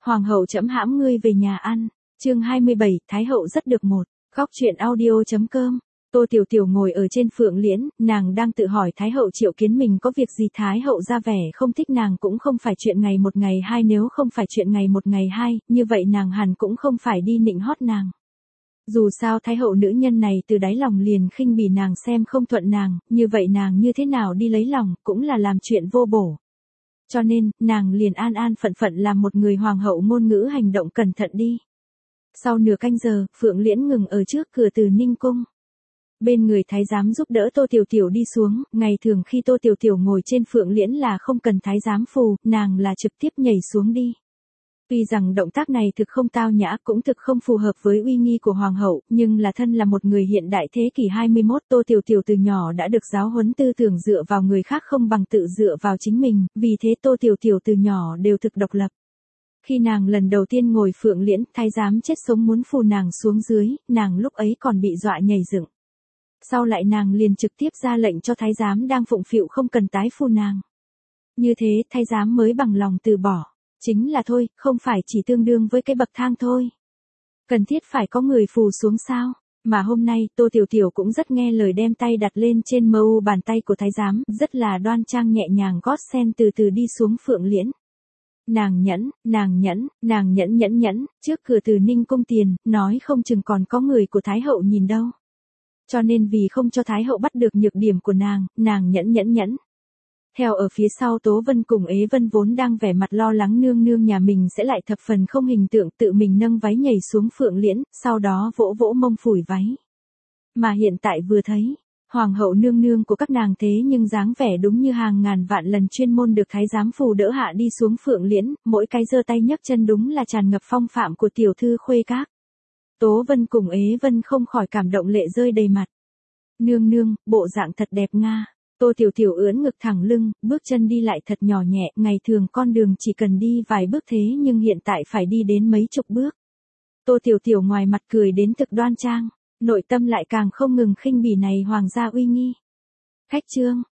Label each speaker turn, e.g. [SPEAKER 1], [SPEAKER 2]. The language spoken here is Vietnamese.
[SPEAKER 1] Hoàng hậu trẫm hãm ngươi về nhà ăn. Chương 27, Thái hậu rất được một. Góc truyện audio.com. Tô Tiểu Tiểu ngồi ở trên phượng liễn, nàng đang tự hỏi Thái hậu triệu kiến mình có việc gì. Thái hậu ra vẻ không thích nàng cũng không phải chuyện ngày một ngày hai, nếu không phải chuyện ngày một ngày hai, như vậy nàng hẳn cũng không phải đi nịnh hót nàng. Dù sao Thái hậu nữ nhân này từ đáy lòng liền khinh bỉ nàng, xem không thuận nàng, như vậy nàng như thế nào đi lấy lòng, cũng là làm chuyện vô bổ. Cho nên, nàng liền an an phận phận làm một người hoàng hậu ngôn ngữ hành động cẩn thận đi. Sau nửa canh giờ, phượng liễn ngừng ở trước cửa Từ Ninh cung. Bên người thái giám giúp đỡ Tô Tiểu Tiểu đi xuống, ngày thường khi Tô Tiểu Tiểu ngồi trên phượng liễn là không cần thái giám phù, nàng là trực tiếp nhảy xuống đi. Tuy rằng động tác này thực không tao nhã, cũng thực không phù hợp với uy nghi của hoàng hậu, nhưng là thân là một người hiện đại thế kỷ 21, Tô Tiểu Tiểu từ nhỏ đã được giáo huấn tư tưởng dựa vào người khác không bằng tự dựa vào chính mình, vì thế Tô Tiểu Tiểu từ nhỏ đều thực độc lập. Khi nàng lần đầu tiên ngồi phượng liễn, thái giám chết sống muốn phù nàng xuống dưới, nàng lúc ấy còn bị dọa nhảy dựng. Sau lại nàng liền trực tiếp ra lệnh cho thái giám đang phụng phịu không cần tái phù nàng. Như thế thái giám mới bằng lòng từ bỏ. Chính là thôi, không phải chỉ tương đương với cái bậc thang thôi. Cần thiết phải có người phù xuống sao? Mà hôm nay Tô Tiểu Tiểu cũng rất nghe lời, đem tay đặt lên trên mu bàn tay của thái giám, rất là đoan trang nhẹ nhàng gót sen từ từ đi xuống phượng liễn. Nàng nhẫn, trước cửa Từ Ninh cung tiền, nói không chừng còn có người của Thái hậu nhìn đâu. Cho nên vì không cho Thái hậu bắt được nhược điểm của nàng nhẫn. Theo ở phía sau Tố Vân cùng Ế Vân vốn đang vẻ mặt lo lắng nương nương nhà mình sẽ lại thập phần không hình tượng, tự mình nâng váy nhảy xuống phượng liễn, sau đó vỗ vỗ mông phủi váy. Mà hiện tại vừa thấy, hoàng hậu nương nương của các nàng thế nhưng dáng vẻ đúng như hàng ngàn vạn lần chuyên môn được thái giám phù đỡ hạ đi xuống phượng liễn, mỗi cái giơ tay nhấc chân đúng là tràn ngập phong phạm của tiểu thư khuê các. Tố Vân cùng Ế Vân không khỏi cảm động lệ rơi đầy mặt. Nương, bộ dạng thật đẹp nga. Tô Tiểu Tiểu ưỡn ngực thẳng lưng, bước chân đi lại thật nhỏ nhẹ, ngày thường con đường chỉ cần đi vài bước thế nhưng hiện tại phải đi đến mấy chục bước. Tô Tiểu Tiểu ngoài mặt cười đến thực đoan trang, nội tâm lại càng không ngừng khinh bỉ này hoàng gia uy nghi. Khách trương,